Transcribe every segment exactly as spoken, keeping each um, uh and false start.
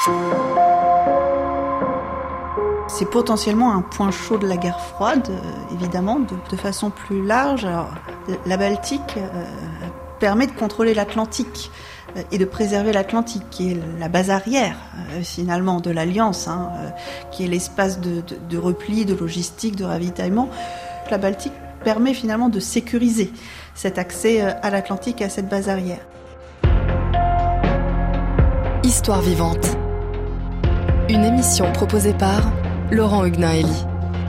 C'est potentiellement un point chaud de la guerre froide, euh, évidemment, de, de façon plus large. Alors, la Baltique euh, permet de contrôler l'Atlantique euh, et de préserver l'Atlantique, qui est la base arrière, euh, finalement, de l'Alliance, hein, euh, qui est l'espace de, de, de repli, de logistique, de ravitaillement. La Baltique permet finalement de sécuriser cet accès euh, à l'Atlantique et à cette base arrière. Histoire vivante. Une émission proposée par Laurent Huguenin-Elie.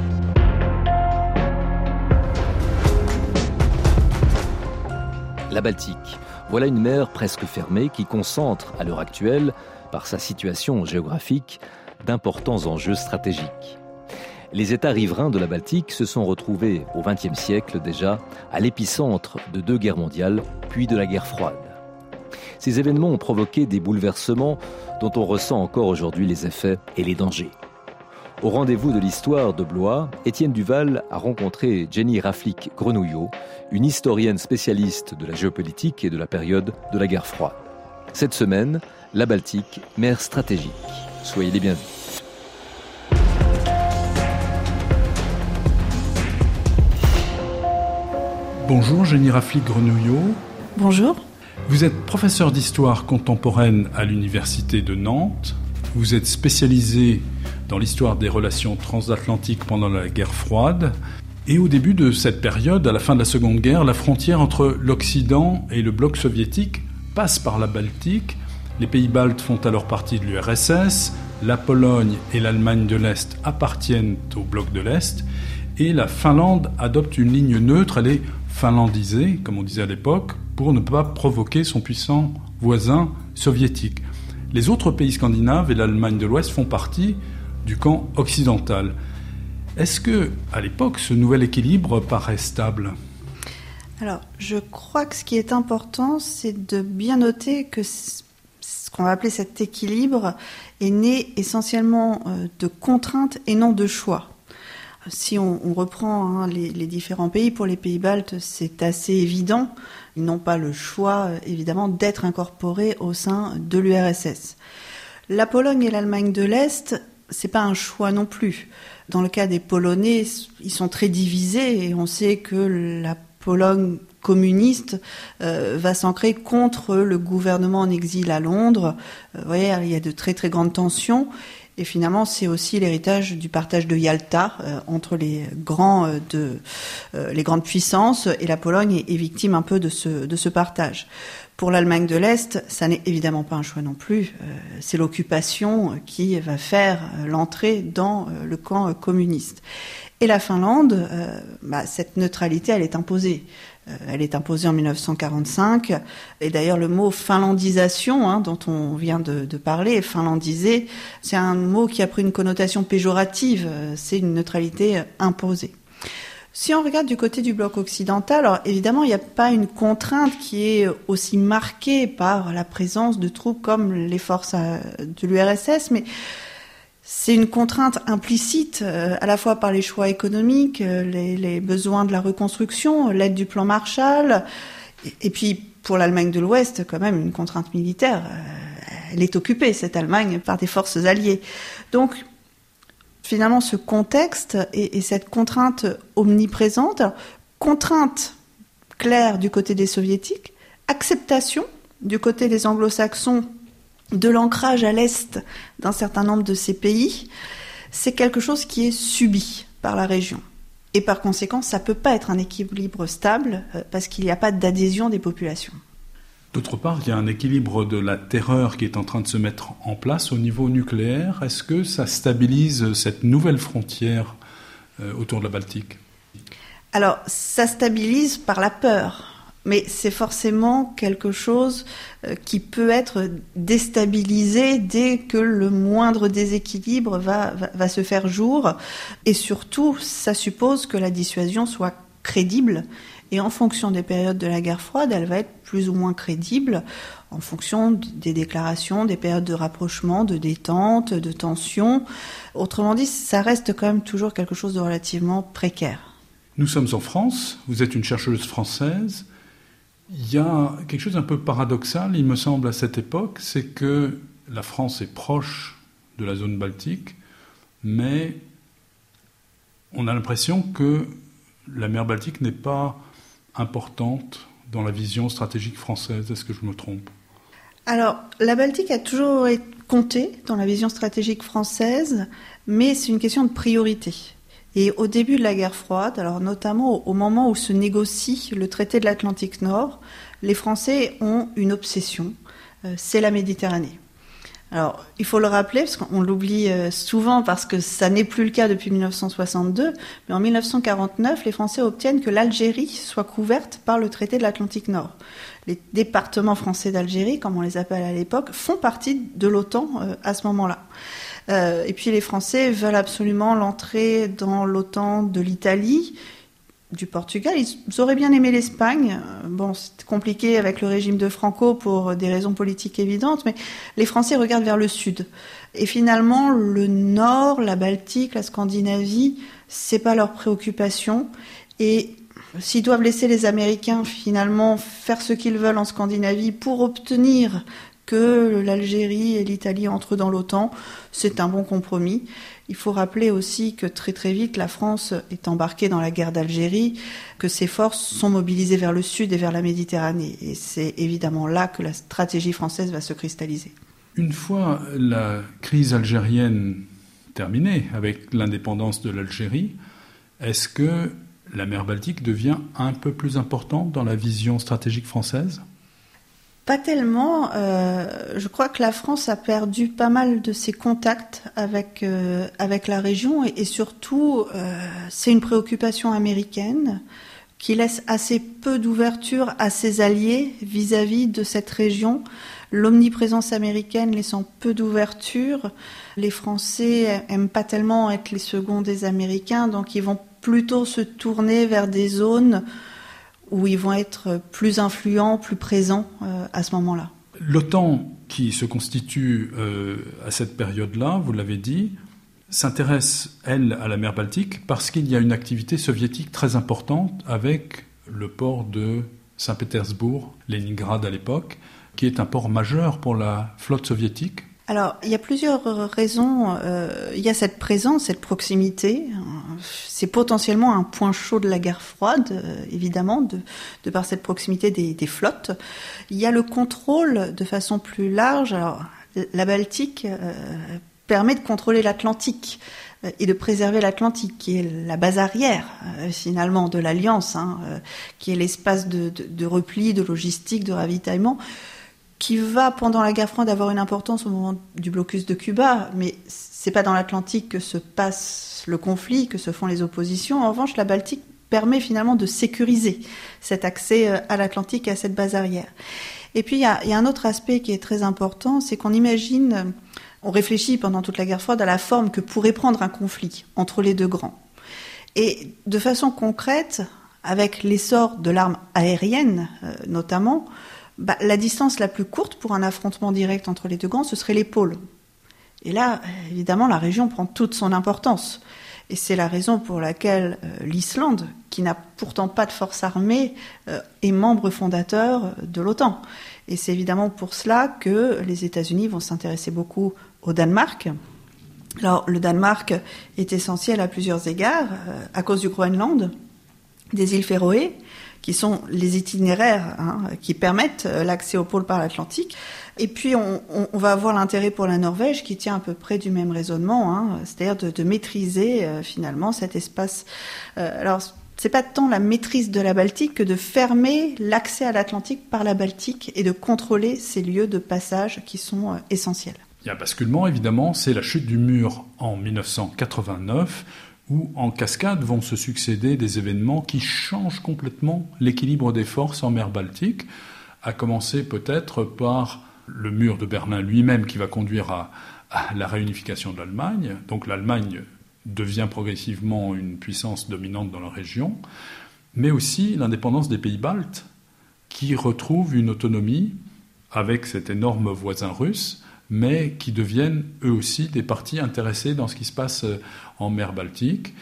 La Baltique, voilà une mer presque fermée qui concentre, à l'heure actuelle, par sa situation géographique, d'importants enjeux stratégiques. Les États riverains de la Baltique se sont retrouvés au vingtième siècle déjà à l'épicentre de deux guerres mondiales, puis de la guerre froide. Ces événements ont provoqué des bouleversements dont on ressent encore aujourd'hui les effets et les dangers. Au rendez-vous de l'histoire de Blois, Étienne Duval a rencontré Jenny Raflic-Grenouillot, une historienne spécialiste de la géopolitique et de la période de la guerre froide. Cette semaine, la Baltique, mer stratégique. Soyez les bienvenus. Bonjour Jenny Raflic-Grenouillot. Bonjour. Vous êtes professeur d'histoire contemporaine à l'université de Nantes. Vous êtes spécialisé dans l'histoire des relations transatlantiques pendant la guerre froide. Et au début de cette période, à la fin de la Seconde Guerre, la frontière entre l'Occident et le bloc soviétique passe par la Baltique. Les pays baltes font alors partie de l'U R S S. La Pologne et l'Allemagne de l'Est appartiennent au bloc de l'Est. Et la Finlande adopte une ligne neutre. Elle est finlandisée, comme on disait à l'époque, pour ne pas provoquer son puissant voisin soviétique. Les autres pays scandinaves et l'Allemagne de l'Ouest font partie du camp occidental. Est-ce que, à l'époque, ce nouvel équilibre paraît stable ? Alors, je crois que ce qui est important, c'est de bien noter que ce qu'on va appeler cet équilibre est né essentiellement de contraintes et non de choix. Si on, on reprend hein, les, les différents pays, pour les pays baltes, c'est assez évident. Ils n'ont pas le choix, évidemment, d'être incorporés au sein de l'U R S S. La Pologne et l'Allemagne de l'Est, c'est pas un choix non plus. Dans le cas des Polonais, ils sont très divisés et on sait que la Pologne communiste euh, va s'ancrer contre le gouvernement en exil à Londres. Euh, vous voyez, il y a de très très grandes tensions. Et finalement, c'est aussi l'héritage du partage de Yalta euh, entre les grands euh, de euh, les grandes puissances, et la Pologne est, est victime un peu de ce de ce partage. Pour l'Allemagne de l'Est, ça n'est évidemment pas un choix non plus. Euh, c'est l'occupation qui va faire euh, l'entrée dans euh, le camp euh, communiste. Et la Finlande, euh, bah, cette neutralité, elle est imposée. Euh, elle est imposée en dix-neuf cent quarante-cinq. Et d'ailleurs, le mot finlandisation, hein, dont on vient de, de parler, finlandiser, c'est un mot qui a pris une connotation péjorative. Euh, c'est une neutralité euh, imposée. Si on regarde du côté du bloc occidental, alors évidemment, il n'y a pas une contrainte qui est aussi marquée par la présence de troupes comme les forces de l'U R S S, mais c'est une contrainte implicite, euh, à la fois par les choix économiques, euh, les, les besoins de la reconstruction, l'aide du plan Marshall, et, et puis pour l'Allemagne de l'Ouest, quand même, une contrainte militaire. Euh, elle est occupée, cette Allemagne, par des forces alliées. Donc, finalement, ce contexte et, et cette contrainte omniprésente, alors, contrainte claire du côté des soviétiques, acceptation du côté des anglo-saxons de l'ancrage à l'est d'un certain nombre de ces pays, c'est quelque chose qui est subi par la région. Et par conséquent, ça ne peut pas être un équilibre stable euh, parce qu'il n'y a pas d'adhésion des populations. D'autre part, il y a un équilibre de la terreur qui est en train de se mettre en place au niveau nucléaire. Est-ce que ça stabilise cette nouvelle frontière euh, autour de la Baltique ? Alors, ça stabilise par la peur. Mais c'est forcément quelque chose qui peut être déstabilisé dès que le moindre déséquilibre va, va, va se faire jour. Et surtout, ça suppose que la dissuasion soit crédible. Et en fonction des périodes de la guerre froide, elle va être plus ou moins crédible en fonction des déclarations, des périodes de rapprochement, de détente, de tension. Autrement dit, ça reste quand même toujours quelque chose de relativement précaire. Nous sommes en France, vous êtes une chercheuse française. Il y a quelque chose d'un peu paradoxal, il me semble, à cette époque, c'est que la France est proche de la zone baltique, mais on a l'impression que la mer Baltique n'est pas importante dans la vision stratégique française. Est-ce que je me trompe ? Alors, la Baltique a toujours été comptée dans la vision stratégique française, mais c'est une question de priorité. Et au début de la guerre froide, alors notamment au moment où se négocie le traité de l'Atlantique Nord, les Français ont une obsession, euh, c'est la Méditerranée. Alors, il faut le rappeler, parce qu'on l'oublie souvent, parce que ça n'est plus le cas depuis dix-neuf cent soixante-deux, mais en dix-neuf cent quarante-neuf, les Français obtiennent que l'Algérie soit couverte par le traité de l'Atlantique Nord. Les départements français d'Algérie, comme on les appelle à l'époque, font partie de l'OTAN euh, à ce moment-là. Euh, et puis les Français veulent absolument l'entrée dans l'OTAN de l'Italie, du Portugal. Ils auraient bien aimé l'Espagne. Bon, c'est compliqué avec le régime de Franco pour des raisons politiques évidentes, mais les Français regardent vers le sud. Et finalement, le Nord, la Baltique, la Scandinavie, c'est pas leur préoccupation. Et s'ils doivent laisser les Américains finalement faire ce qu'ils veulent en Scandinavie pour obtenir que l'Algérie et l'Italie entrent dans l'OTAN, c'est un bon compromis. Il faut rappeler aussi que très très vite, la France est embarquée dans la guerre d'Algérie, que ses forces sont mobilisées vers le sud et vers la Méditerranée. Et c'est évidemment là que la stratégie française va se cristalliser. Une fois la crise algérienne terminée, avec l'indépendance de l'Algérie, est-ce que la mer Baltique devient un peu plus importante dans la vision stratégique française ? Pas tellement. Euh, je crois que la France a perdu pas mal de ses contacts avec euh, avec la région et, et surtout, euh, c'est une préoccupation américaine qui laisse assez peu d'ouverture à ses alliés vis-à-vis de cette région. L'omniprésence américaine laissant peu d'ouverture, les Français aiment pas tellement être les seconds des Américains, donc ils vont plutôt se tourner vers des zones où ils vont être plus influents, plus présents euh, à ce moment-là. L'OTAN, qui se constitue euh, à cette période-là, vous l'avez dit, s'intéresse, elle, à la mer Baltique parce qu'il y a une activité soviétique très importante avec le port de Saint-Pétersbourg, Leningrad à l'époque, qui est un port majeur pour la flotte soviétique. Alors, il y a plusieurs raisons. Euh, il y a cette présence, cette proximité. C'est potentiellement un point chaud de la guerre froide, euh, évidemment, de, de par cette proximité des, des flottes. Il y a le contrôle de façon plus large. Alors, la Baltique euh, permet de contrôler l'Atlantique euh, et de préserver l'Atlantique, qui est la base arrière, euh, finalement, de l'Alliance, hein, euh, qui est l'espace de, de, de repli, de logistique, de ravitaillement, qui va, pendant la guerre froide, avoir une importance au moment du blocus de Cuba, mais c'est pas dans l'Atlantique que se passe le conflit, que se font les oppositions. En revanche, la Baltique permet finalement de sécuriser cet accès à l'Atlantique et à cette base arrière. Et puis, il y a, il y a un autre aspect qui est très important, c'est qu'on imagine, on réfléchit pendant toute la guerre froide à la forme que pourrait prendre un conflit entre les deux grands. Et de façon concrète, avec l'essor de l'arme aérienne, euh, notamment, Bah, la distance la plus courte pour un affrontement direct entre les deux grands, ce serait les pôles. Et là, évidemment, la région prend toute son importance. Et c'est la raison pour laquelle euh, l'Islande, qui n'a pourtant pas de force armée, euh, est membre fondateur de l'OTAN. Et c'est évidemment pour cela que les États-Unis vont s'intéresser beaucoup au Danemark. Alors, le Danemark est essentiel à plusieurs égards, euh, à cause du Groenland, des îles Féroé, qui sont les itinéraires hein, qui permettent l'accès au pôle par l'Atlantique. Et puis, on, on, on va avoir l'intérêt pour la Norvège, qui tient à peu près du même raisonnement, hein, c'est-à-dire de, de maîtriser euh, finalement cet espace. Euh, alors, c'est pas tant la maîtrise de la Baltique que de fermer l'accès à l'Atlantique par la Baltique et de contrôler ces lieux de passage qui sont euh, essentiels. Il y a un basculement, évidemment, c'est la chute du mur en dix-neuf cent quatre-vingt-neuf, où en cascade vont se succéder des événements qui changent complètement l'équilibre des forces en mer Baltique, à commencer peut-être par le mur de Berlin lui-même qui va conduire à, à la réunification de l'Allemagne. Donc l'Allemagne devient progressivement une puissance dominante dans la région, mais aussi l'indépendance des pays baltes qui retrouvent une autonomie avec cet énorme voisin russe, mais qui deviennent eux aussi des parties intéressées dans ce qui se passe en mer Baltique.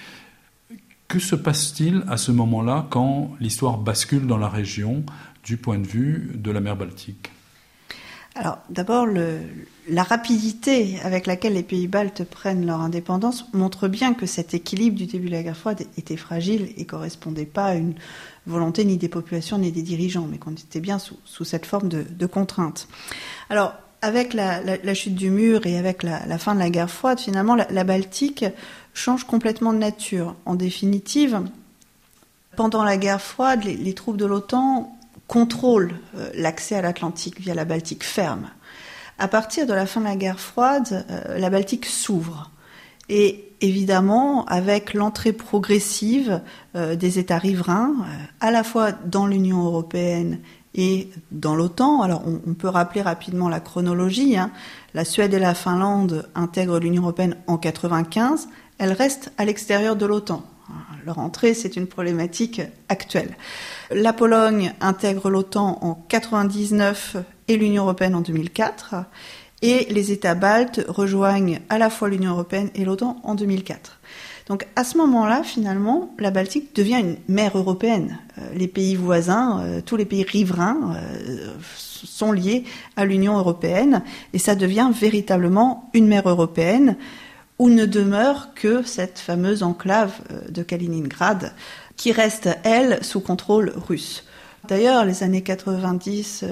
Que se passe-t-il à ce moment-là quand l'histoire bascule dans la région du point de vue de la mer Baltique ? Alors d'abord, le, la rapidité avec laquelle les pays baltes prennent leur indépendance montre bien que cet équilibre du début de la guerre froide était fragile et correspondait pas à une volonté ni des populations ni des dirigeants, mais qu'on était bien sous, sous cette forme de, de contrainte. Alors avec la, la, la chute du mur et avec la, la fin de la guerre froide, finalement la, la Baltique change complètement de nature. En définitive, pendant la guerre froide, les, les troupes de l'OTAN contrôle euh, l'accès à l'Atlantique via la Baltique ferme. À partir de la fin de la guerre froide, euh, la Baltique s'ouvre. Et évidemment, avec l'entrée progressive euh, des États riverains, euh, à la fois dans l'Union européenne et dans l'OTAN, alors on, on peut rappeler rapidement la chronologie, hein. La Suède et la Finlande intègrent l'Union européenne en quatre-vingt-quinze, elles restent à l'extérieur de l'OTAN. Leur entrée, c'est une problématique actuelle. La Pologne intègre l'OTAN en quatre-vingt-dix-neuf et l'Union européenne en deux mille quatre. Et les États baltes rejoignent à la fois l'Union européenne et l'OTAN en deux mille quatre. Donc à ce moment-là, finalement, la Baltique devient une mer européenne. Les pays voisins, tous les pays riverains sont liés à l'Union européenne et ça devient véritablement une mer européenne où ne demeure que cette fameuse enclave de Kaliningrad, qui reste, elle, sous contrôle russe. D'ailleurs, les années quatre-vingt-dix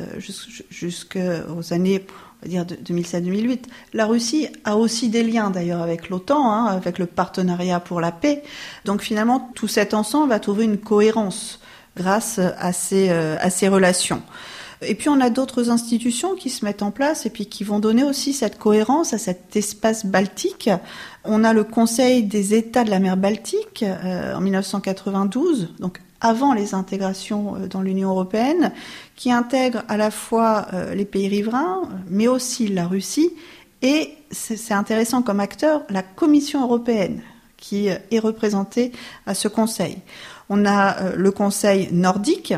jusqu'aux années, on va dire, deux mille sept deux mille huit, la Russie a aussi des liens, d'ailleurs, avec l'OTAN, hein, avec le partenariat pour la paix. Donc finalement, tout cet ensemble va trouver une cohérence grâce à ces, euh, à ces relations. Et puis on a d'autres institutions qui se mettent en place et puis qui vont donner aussi cette cohérence à cet espace baltique. On a le Conseil des États de la mer Baltique euh, en dix-neuf cent quatre-vingt-douze, donc avant les intégrations euh, dans l'Union européenne, qui intègre à la fois euh, les pays riverains, mais aussi la Russie, et c'est, c'est intéressant comme acteur, la Commission européenne, qui euh, est représentée à ce Conseil. On a euh, le Conseil nordique,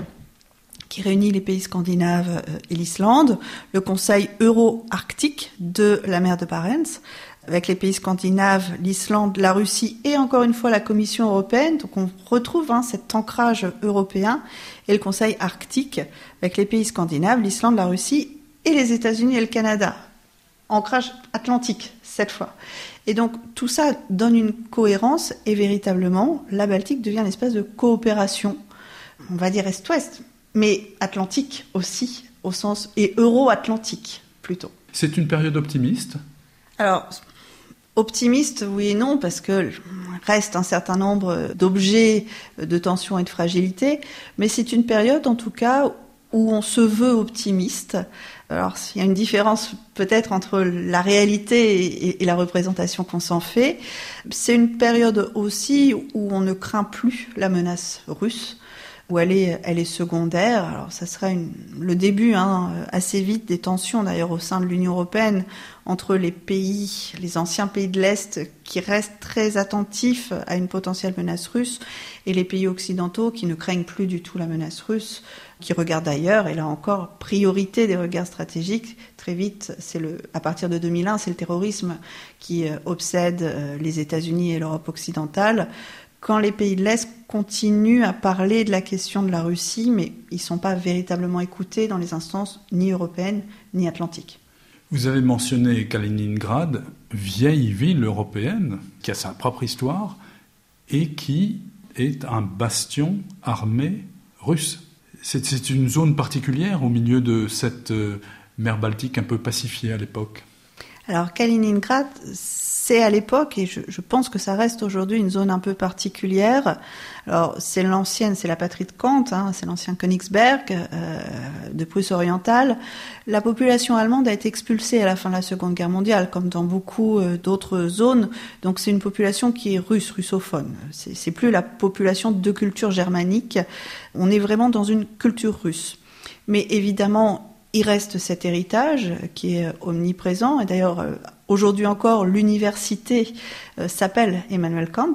qui réunit les pays scandinaves et l'Islande, le Conseil euro-arctique de la mer de Barents, avec les pays scandinaves, l'Islande, la Russie et encore une fois la Commission européenne. Donc on retrouve hein, cet ancrage européen, et le Conseil arctique avec les pays scandinaves, l'Islande, la Russie et les États-Unis et le Canada. Ancrage atlantique cette fois. Et donc tout ça donne une cohérence et véritablement la Baltique devient une espèce de coopération, on va dire est-ouest, mais atlantique aussi, au sens, et euro-atlantique plutôt. C'est une période optimiste ? Alors, optimiste, oui et non, parce que reste un certain nombre d'objets de tension et de fragilité, mais c'est une période, en tout cas, où on se veut optimiste. Alors, il y a une différence peut-être entre la réalité et, et la représentation qu'on s'en fait. C'est une période aussi où on ne craint plus la menace russe, où elle est, elle est secondaire. Alors ça sera une, le début hein, assez vite des tensions d'ailleurs au sein de l'Union européenne entre les pays, les anciens pays de l'Est qui restent très attentifs à une potentielle menace russe et les pays occidentaux qui ne craignent plus du tout la menace russe, qui regardent ailleurs. Et là encore, priorité des regards stratégiques. Très vite, c'est le, à partir de deux mille un, c'est le terrorisme qui obsède les États-Unis et l'Europe occidentale. Quand les pays de l'Est continuent à parler de la question de la Russie, mais ils ne sont pas véritablement écoutés dans les instances ni européennes ni atlantiques. Vous avez mentionné Kaliningrad, vieille ville européenne, qui a sa propre histoire et qui est un bastion armé russe. C'est, c'est une zone particulière au milieu de cette euh, mer Baltique un peu pacifiée à l'époque. Alors Kaliningrad, c'est à l'époque, et je, je pense que ça reste aujourd'hui une zone un peu particulière. Alors c'est l'ancienne, c'est la patrie de Kant, hein, c'est l'ancien Königsberg euh, de Prusse orientale. La population allemande a été expulsée à la fin de la Seconde Guerre mondiale, comme dans beaucoup euh, d'autres zones. Donc c'est une population qui est russe, russophone. C'est, c'est plus la population de culture germanique. On est vraiment dans une culture russe. Mais évidemment, il reste cet héritage qui est omniprésent. Et d'ailleurs, aujourd'hui encore, l'université s'appelle Emmanuel Kant.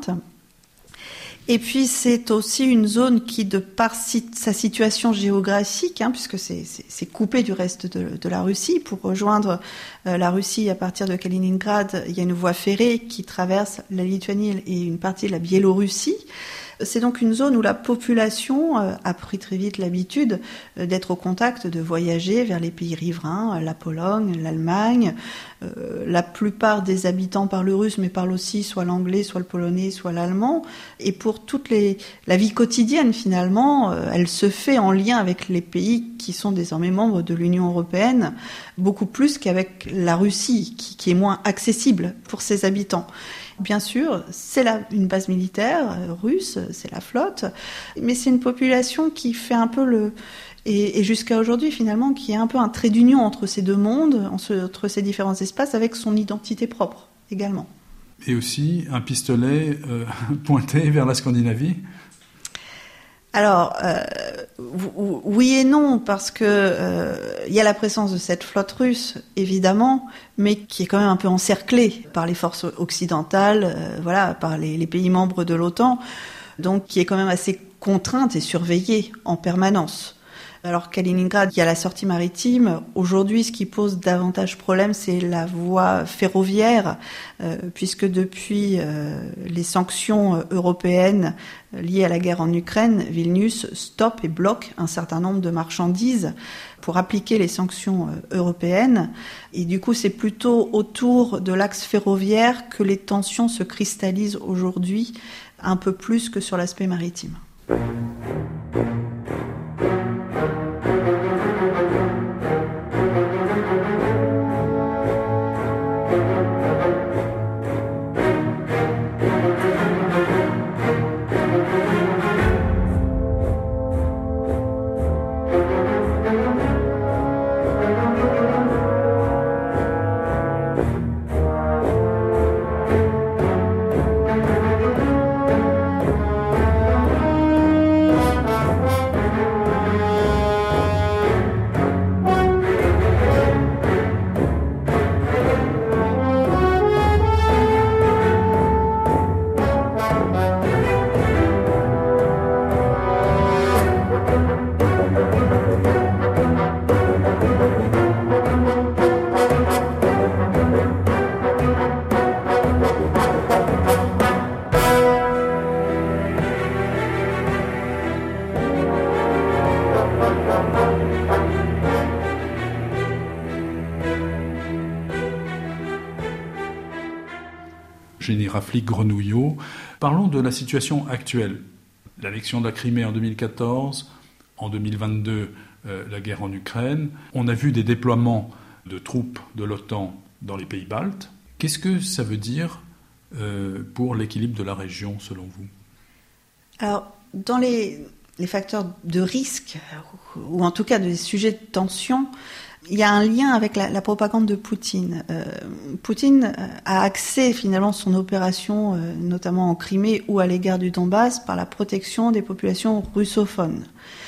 Et puis, c'est aussi une zone qui, de par sa situation géographique, hein, puisque c'est, c'est, c'est coupé du reste de, de la Russie, pour rejoindre la Russie à partir de Kaliningrad, il y a une voie ferrée qui traverse la Lituanie et une partie de la Biélorussie. C'est donc une zone où la population a pris très vite l'habitude d'être au contact, de voyager vers les pays riverains, la Pologne, l'Allemagne. Euh, la plupart des habitants parlent russe, mais parlent aussi soit l'anglais, soit le polonais, soit l'allemand. Et pour toute les, la vie quotidienne, finalement, euh, elle se fait en lien avec les pays qui sont désormais membres de l'Union européenne, beaucoup plus qu'avec la Russie, qui, qui est moins accessible pour ses habitants. Bien sûr, c'est la, une base militaire euh, russe, c'est la flotte, mais c'est une population qui fait un peu le... Et, et jusqu'à aujourd'hui, finalement, qui est un peu un trait d'union entre ces deux mondes, entre ces différents espaces, avec son identité propre, également. Et aussi un pistolet euh, pointé vers la Scandinavie ? Alors, euh, oui et non, parce que euh, il y a la présence de cette flotte russe, évidemment, mais qui est quand même un peu encerclée par les forces occidentales, euh, voilà, par les, les pays membres de l'OTAN, donc qui est quand même assez contrainte et surveillée en permanence. Alors Kaliningrad, il y a la sortie maritime. Aujourd'hui, ce qui pose davantage problème, c'est la voie ferroviaire, euh, puisque depuis euh, les sanctions européennes liées à la guerre en Ukraine, Vilnius stoppe et bloque un certain nombre de marchandises pour appliquer les sanctions euh, européennes. Et du coup, c'est plutôt autour de l'axe ferroviaire que les tensions se cristallisent aujourd'hui, un peu plus que sur l'aspect maritime. Général Grenouillot. Parlons de la situation actuelle. L'annexion de la Crimée en deux mille quatorze, en deux mille vingt-deux, euh, la guerre en Ukraine. On a vu des déploiements de troupes de l'OTAN dans les pays baltes. Qu'est-ce que ça veut dire euh, pour l'équilibre de la région, selon vous ? Alors, dans les, les facteurs de risque, ou en tout cas des sujets de tension, il y a un lien avec la, la propagande de Poutine. Euh, Poutine a axé finalement son opération, euh, notamment en Crimée ou à l'égard du Donbass, par la protection des populations russophones,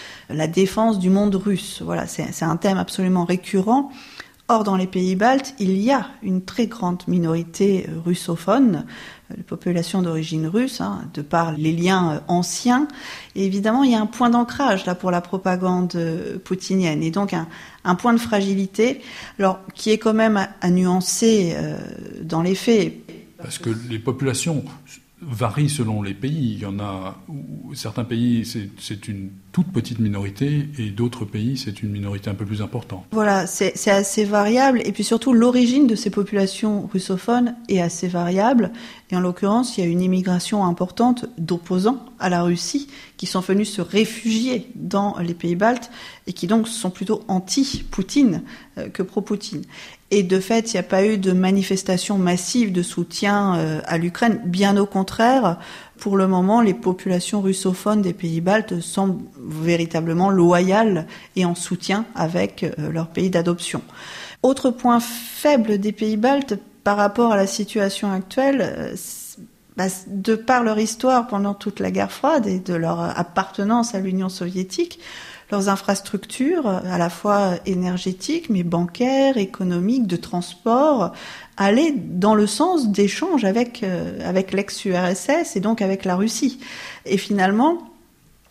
la défense du monde russe. Voilà, c'est, c'est un thème absolument récurrent. Or, dans les pays baltes, il y a une très grande minorité russophone, de population d'origine russe, hein, de par les liens anciens. Et évidemment, il y a un point d'ancrage là pour la propagande poutinienne, et donc un, un point de fragilité, alors qui est quand même à, à nuancer euh, dans les faits. Parce que les populations varient selon les pays. Il y en a où certains pays, c'est, c'est une toute petite minorité, et d'autres pays, c'est une minorité un peu plus importante. Voilà, c'est, c'est assez variable, et puis surtout l'origine de ces populations russophones est assez variable. Et en l'occurrence, il y a une immigration importante d'opposants à la Russie qui sont venus se réfugier dans les pays baltes et qui donc sont plutôt anti-Poutine euh, que pro-Poutine. Et de fait, il n'y a pas eu de manifestation massive de soutien euh, à l'Ukraine. Bien au contraire, pour le moment, les populations russophones des pays baltes semblent véritablement loyales et en soutien avec euh, leur pays d'adoption. Autre point faible des pays baltes par rapport à la situation actuelle, euh, bah, de par leur histoire pendant toute la guerre froide et de leur appartenance à l'Union soviétique, leurs infrastructures, à la fois énergétiques, mais bancaires, économiques, de transport, allaient dans le sens d'échanges avec, euh, avec l'ex-U R S S et donc avec la Russie. Et finalement,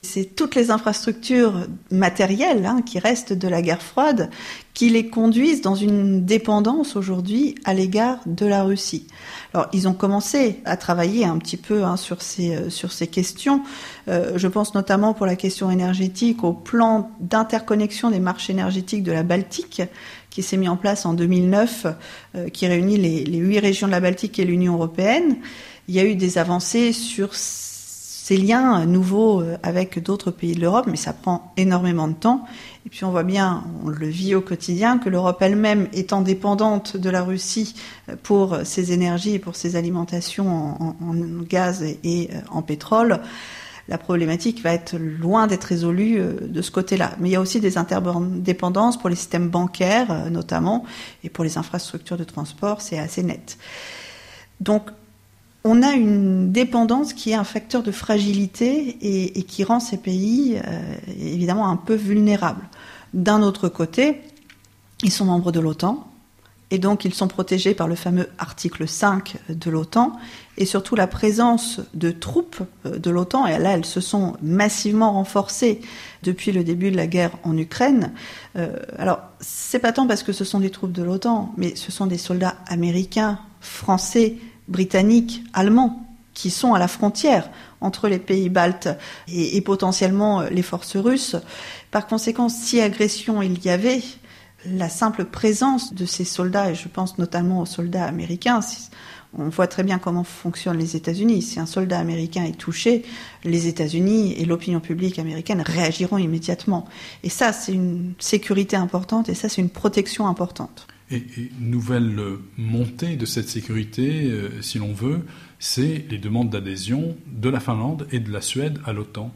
C'est toutes les infrastructures matérielles hein, qui restent de la guerre froide qui les conduisent dans une dépendance aujourd'hui à l'égard de la Russie. Alors, ils ont commencé à travailler un petit peu hein, sur ces euh, sur ces questions. Euh, je pense notamment pour la question énergétique au plan d'interconnexion des marchés énergétiques de la Baltique qui s'est mis en place en deux mille neuf, euh, qui réunit les, les huit régions de la Baltique et l'Union européenne. Il y a eu des avancées sur ces liens nouveaux avec d'autres pays de l'Europe, mais ça prend énormément de temps. Et puis on voit bien, on le vit au quotidien, que l'Europe elle-même étant dépendante de la Russie pour ses énergies et pour ses alimentations en, en, en gaz et en pétrole, la problématique va être loin d'être résolue de ce côté-là. Mais il y a aussi des interdépendances pour les systèmes bancaires notamment, et pour les infrastructures de transport, c'est assez net. Donc, on a une dépendance qui est un facteur de fragilité et, et qui rend ces pays euh, évidemment un peu vulnérables. D'un autre côté, ils sont membres de l'OTAN et donc ils sont protégés par le fameux article cinq de l'OTAN et surtout la présence de troupes de l'OTAN, et là elles se sont massivement renforcées depuis le début de la guerre en Ukraine. Euh, alors c'est pas tant parce que ce sont des troupes de l'OTAN, mais ce sont des soldats américains, français, britanniques, allemands, qui sont à la frontière entre les pays baltes et, et potentiellement les forces russes. Par conséquent, si agression il y avait, la simple présence de ces soldats, et je pense notamment aux soldats américains, on voit très bien comment fonctionnent les États-Unis. Si un soldat américain est touché, les États-Unis et l'opinion publique américaine réagiront immédiatement. Et ça, c'est une sécurité importante, et ça, c'est une protection importante. Et, et nouvelle montée de cette sécurité, euh, si l'on veut, c'est les demandes d'adhésion de la Finlande et de la Suède à l'OTAN.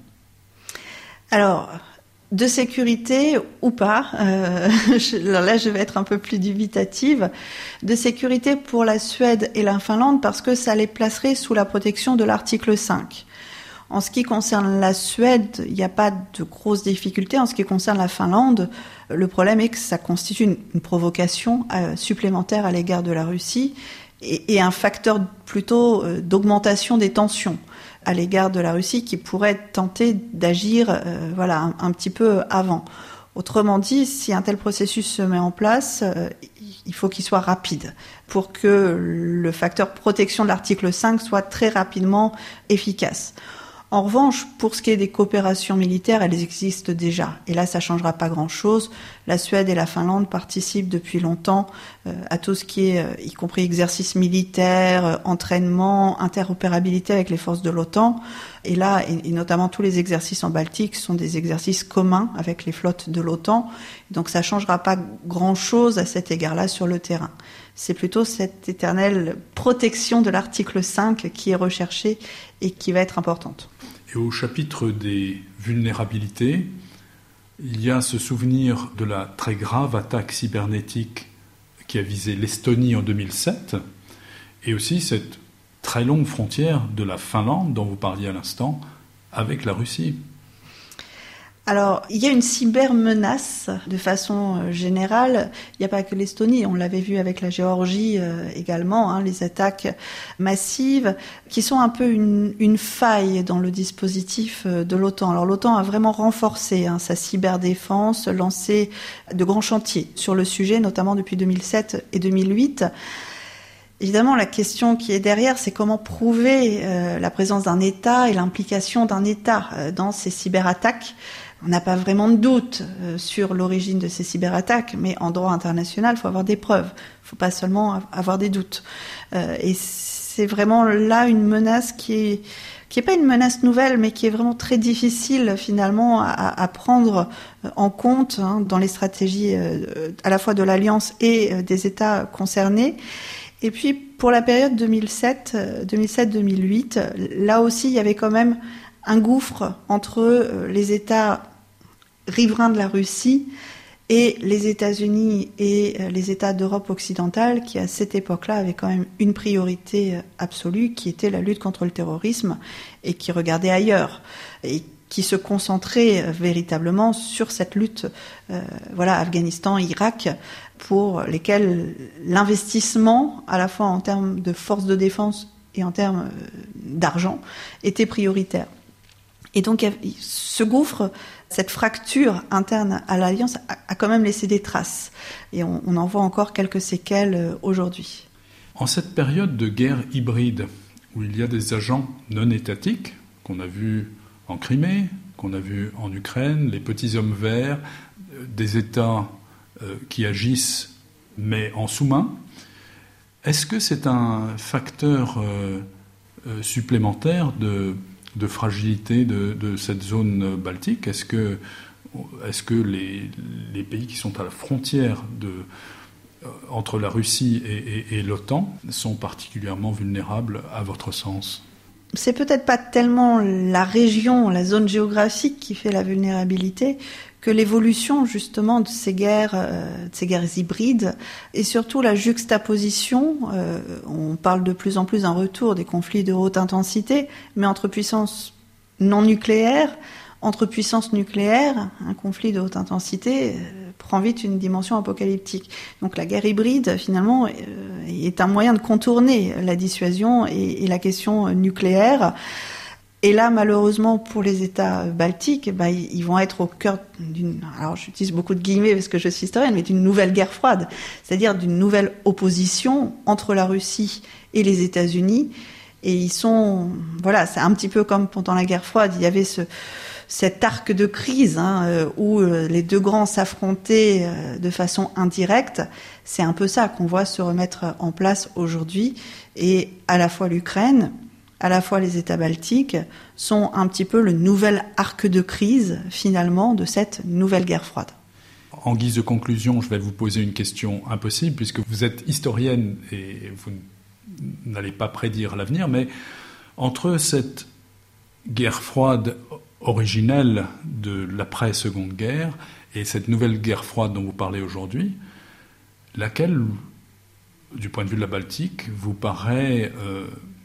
Alors, de sécurité ou pas, euh, je, là je vais être un peu plus dubitative, de sécurité pour la Suède et la Finlande parce que ça les placerait sous la protection de l'article cinq. En ce qui concerne la Suède, il n'y a pas de grosses difficultés. En ce qui concerne la Finlande, le problème est que ça constitue une, une provocation euh, supplémentaire à l'égard de la Russie et, et un facteur plutôt euh, d'augmentation des tensions à l'égard de la Russie qui pourrait tenter d'agir euh, voilà, un, un petit peu avant. Autrement dit, si un tel processus se met en place, euh, il faut qu'il soit rapide pour que le facteur protection de l'article cinq soit très rapidement efficace. En revanche, pour ce qui est des coopérations militaires, elles existent déjà. Et là, ça ne changera pas grand-chose. La Suède et la Finlande participent depuis longtemps euh, à tout ce qui est, euh, y compris exercices militaires, euh, entraînement, interopérabilité avec les forces de l'OTAN. Et là, et, et notamment tous les exercices en Baltique sont des exercices communs avec les flottes de l'OTAN. Donc ça ne changera pas grand-chose à cet égard-là sur le terrain. C'est plutôt cette éternelle protection de l'article cinq qui est recherchée et qui va être importante. Et au chapitre des vulnérabilités, il y a ce souvenir de la très grave attaque cybernétique qui a visé l'Estonie en deux mille sept, et aussi cette très longue frontière de la Finlande, dont vous parliez à l'instant, avec la Russie. Alors, il y a une cybermenace de façon générale. Il n'y a pas que l'Estonie, on l'avait vu avec la Géorgie euh, également, hein, les attaques massives qui sont un peu une, une faille dans le dispositif de l'OTAN. Alors l'OTAN a vraiment renforcé hein, sa cyberdéfense, lancé de grands chantiers sur le sujet, notamment depuis deux mille sept et deux mille huit. Évidemment, la question qui est derrière, c'est comment prouver euh, la présence d'un État et l'implication d'un État euh, dans ces cyberattaques. On n'a pas vraiment de doute euh, sur l'origine de ces cyberattaques, mais en droit international, il faut avoir des preuves. Il ne faut pas seulement avoir des doutes. Euh, et c'est vraiment là une menace qui est qui est pas une menace nouvelle, mais qui est vraiment très difficile finalement à, à prendre en compte hein, dans les stratégies euh, à la fois de l'Alliance et euh, des États concernés. Et puis, pour la période deux mille sept deux mille huit, là aussi, il y avait quand même un gouffre entre les États riverains de la Russie et les États-Unis et les États d'Europe occidentale qui, à cette époque-là, avaient quand même une priorité absolue qui était la lutte contre le terrorisme et qui regardaient ailleurs et qui se concentraient véritablement sur cette lutte, euh, voilà, Afghanistan, Irak, pour lesquels l'investissement, à la fois en termes de forces de défense et en termes d'argent, était prioritaire. Et donc, ce gouffre, cette fracture interne à l'Alliance a, a quand même laissé des traces. Et on, on en voit encore quelques séquelles aujourd'hui. En cette période de guerre hybride, où il y a des agents non étatiques, qu'on a vus en Crimée, qu'on a vus en Ukraine, les petits hommes verts, des États euh, qui agissent, mais en sous-main, est-ce que c'est un facteur euh, euh, supplémentaire de... de fragilité de, de cette zone baltique? Est-ce que, est-ce que les, les pays qui sont à la frontière de, euh, entre la Russie et, et, et l'OTAN sont particulièrement vulnérables à votre sens? C'est peut-être pas tellement la région, la zone géographique qui fait la vulnérabilité, que l'évolution justement de ces guerres, euh, de ces guerres hybrides, et surtout la juxtaposition. Euh, on parle de plus en plus d'un retour des conflits de haute intensité, mais entre puissances non nucléaires, entre puissances nucléaires, un conflit de haute intensité euh, prend vite une dimension apocalyptique. Donc la guerre hybride, finalement, euh, est un moyen de contourner la dissuasion et, et la question nucléaire. Et là, malheureusement, pour les États baltiques, bah, ils vont être au cœur d'une, alors j'utilise beaucoup de guillemets parce que je suis historienne, mais d'une nouvelle guerre froide, c'est-à-dire d'une nouvelle opposition entre la Russie et les États-Unis. Et ils sont, voilà, c'est un petit peu comme pendant la guerre froide, il y avait ce, cet arc de crise hein, où les deux grands s'affrontaient de façon indirecte. C'est un peu ça qu'on voit se remettre en place aujourd'hui. Et à la fois l'Ukraine, à la fois les États baltiques, sont un petit peu le nouvel arc de crise, finalement, de cette nouvelle guerre froide. En guise de conclusion, je vais vous poser une question impossible, puisque vous êtes historienne et vous n'allez pas prédire l'avenir, mais entre cette guerre froide originelle de l'après-seconde guerre et cette nouvelle guerre froide dont vous parlez aujourd'hui, laquelle, du point de vue de la Baltique, vous paraît... Euh,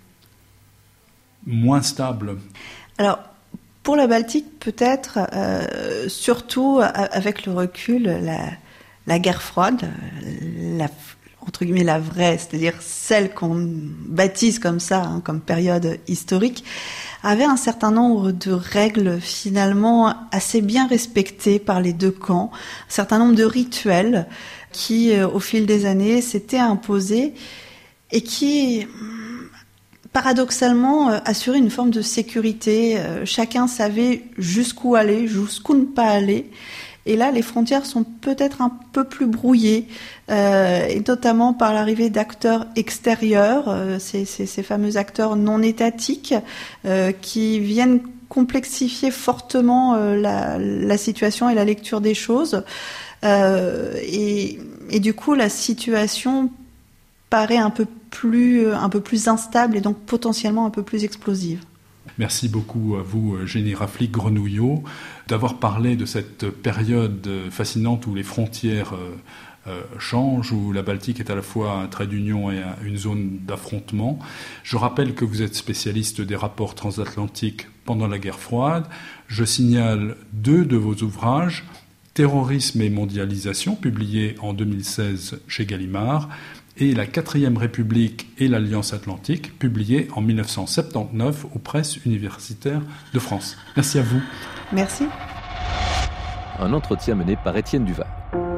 moins stable? Alors, pour la Baltique, peut-être, euh, surtout avec le recul, la, la guerre froide, la, entre guillemets la vraie, c'est-à-dire celle qu'on baptise comme ça, hein, comme période historique, avait un certain nombre de règles finalement assez bien respectées par les deux camps, un certain nombre de rituels qui, euh, au fil des années, s'étaient imposés et qui... paradoxalement, euh, assurer une forme de sécurité. Euh, chacun savait jusqu'où aller, jusqu'où ne pas aller. Et là, les frontières sont peut-être un peu plus brouillées, euh, et notamment par l'arrivée d'acteurs extérieurs, euh, ces, ces, ces fameux acteurs non étatiques, euh, qui viennent complexifier fortement euh, la, la situation et la lecture des choses. Euh, et, et du coup, la situation paraît un peu plus, un peu plus instable et donc potentiellement un peu plus explosive. Merci beaucoup à vous, Jenny Raflic-Grenouillot, d'avoir parlé de cette période fascinante où les frontières euh, changent, où la Baltique est à la fois un trait d'union et une zone d'affrontement. Je rappelle que vous êtes spécialiste des rapports transatlantiques pendant la guerre froide. Je signale deux de vos ouvrages, Terrorisme et mondialisation, publié en deux mille seize chez Gallimard, et La quatrième République et l'Alliance Atlantique, publié en dix-neuf cent soixante-dix-neuf aux Presses universitaires de France. Merci à vous. Merci. Un entretien mené par Étienne Duval.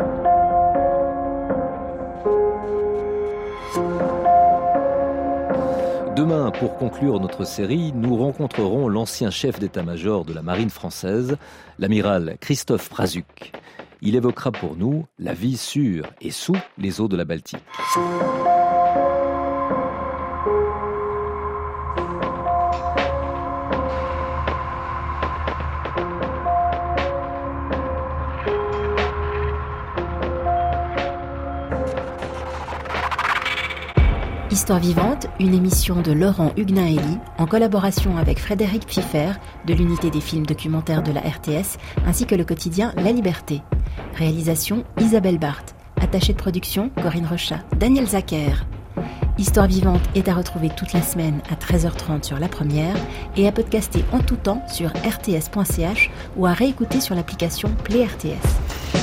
Demain, pour conclure notre série, nous rencontrerons l'ancien chef d'état-major de la marine française, l'amiral Christophe Prazuc. Il évoquera pour nous la vie sur et sous les eaux de la Baltique. Histoire vivante, une émission de Laurent Huguenin-Hélie en collaboration avec Frédéric Pfiffer de l'unité des films documentaires de la R T S ainsi que le quotidien La Liberté. Réalisation Isabelle Barthes. Attachée de production Corinne Rochat, Daniel Zacher. Histoire vivante est à retrouver toute la semaine à treize heures trente sur La Première et à podcaster en tout temps sur r t s point c h ou à réécouter sur l'application Play R T S.